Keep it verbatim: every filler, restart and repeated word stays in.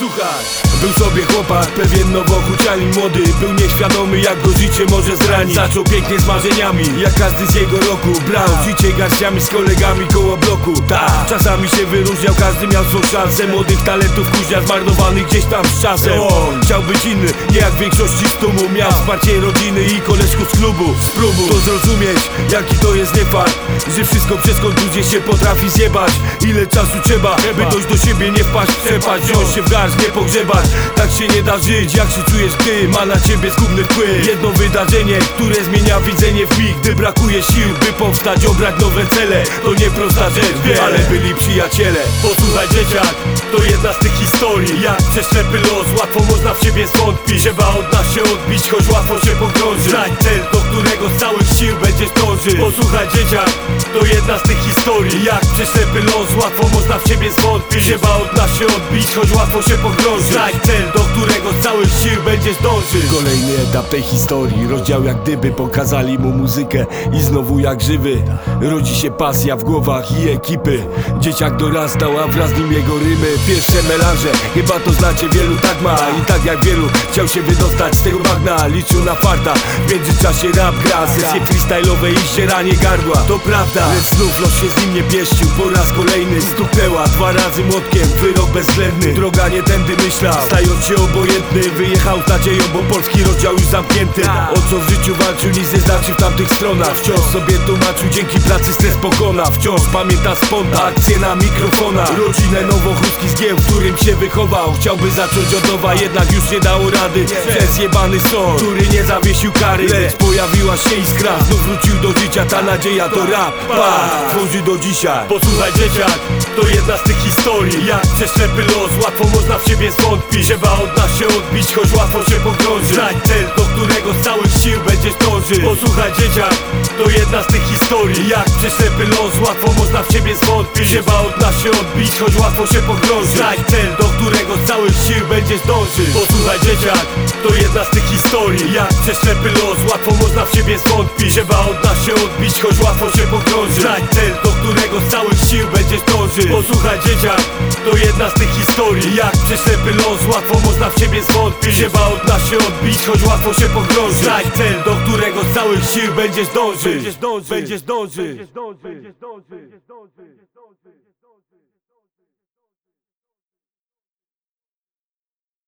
Słuchaj, był sobie chłopak, pewien nowochucianin młody. Był nieświadomy, jak go życie może zranić. Zaczął pięknie z marzeniami, jak każdy z jego roku. Brał życie garściami z kolegami koło bloku. Tak, czasami się wyróżniał, każdy miał swą szansę. Młodych talentów kuźnia zmarnowanych gdzieś tam z czasem. On chciał być inny, nie jak większości z tłumu. Miał wsparcie rodziny i koleżków z klubu. Spróbuj to zrozumieć, jaki to jest niefart, że wszystko przez kontuzję się potrafi zjebać. Ile czasu trzeba, by dojść do siebie, nie wpaść w przepaść. Wziąć się w garść, nie pogrzebać. Tak się nie da żyć, jak się czujesz, gdy ma na ciebie zgubny wpływ jedno wydarzenie, które zmienia widzenie w mig. Gdy brakuje sił, by powstać, obrać nowe cele. To nie prosta rzecz, wie, ale byli przyjaciele. Posłuchaj dzieciak, to jedna z tych historii. Jak przez ślepy los, łatwo można w siebie zwątpić. Trzeba od nas się odbić, choć łatwo się pogrążyć. Znajdź cel, do którego z całych sił będziesz dążyć. Posłuchaj dzieciak, to jedna z tych historii. Jak przez ślepy los, łatwo można w siebie zwątpić. Trzeba od nas się odbić, choć łatwo się pogrążyć. Znajdź cel, do którego z całych sił będziesz dążyć. Kolejny etap tej historii, rozdział jak gdyby pokazali mu muzykę. I znowu jak żywy rodzi się pasja w głowach i ekipy. Dzieciak dorastał, a wraz z nim jego rymy. Pierwsze melanże, chyba to znacie, wielu tak ma. I tak jak wielu chciał się wydostać z tego bagna, liczył na farta, w międzyczasie rap gra. Sesje freestyle'owe i ścieranie gardła, to prawda, lecz znów los się z nim nie pieścił. Po raz kolejny stuknęła dwa razy młotkiem, wyrok bezwzględny. Droga nie tędy myślał, stając się obojętny. Wyjechał z nadzieją, bo polski rozdział już zamknięty. O co w życiu walczył, nic nie znaczy w tamtych stronach. Wciąż sobie tłumaczył, dzięki pracy stres pokona. Wciąż pamięta sponta, akcje na mikrofonach. Rodzinę Nowochódzki zgieł, w którym się wychował. Chciałby zacząć od nowa, jednak już nie dało rady. Przez jebany sąd, który nie zawiesił kary. Lecz pojawiła się iskra, znów wrócił do życia. Ta nadzieja to rap, pa, tworzy do dzisiaj. Posłuchaj dzieciak, to jedna z tych historii. Jak przez ślepy los, łatwo można w siebie zwątpić. Trzeba od nas się odbić, choć łatwo się pogrążyć. Znajdź cel, do którego z całych sił będziesz dążyć. Posłuchaj dzieciak, to jedna z tych historii. Jak przez ślepy los, łatwo można w siebie zwątpić. Trzeba od nas się odbić, choć łatwo się pogrążyć. Znajdź cel, do którego z całych sił będziesz dążyć. Posłuchaj dzieciak, to jedna z tych historii. Jak przez ślepy los, łatwo można w siebie zwątpić. Trzeba od nas się odbić, choć łatwo się pogrążyć. Znajdź cel, do którego z całych sił będziesz dążyć. Posłuchaj dzieciak, to jedna z tych historii. Jak przez ślepy los, łatwo można w siebie zwątpić. Trzeba od nas się odbić, choć łatwo się pogrążyć. Znajdź cel, do którego z całych sił będziesz dążyć. Będziesz dążyć, będziesz dążyć.